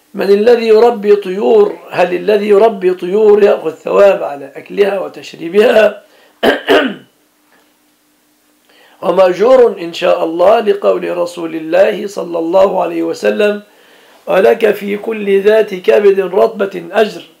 من الذي يربي طيور؟ هل الذي يربي طيور يأخذ ثواب على أكلها وتشريبها ومأجور إن شاء الله، لقول رسول الله صلى الله عليه وسلم: ولك في كل ذات كبد رطبة أجر.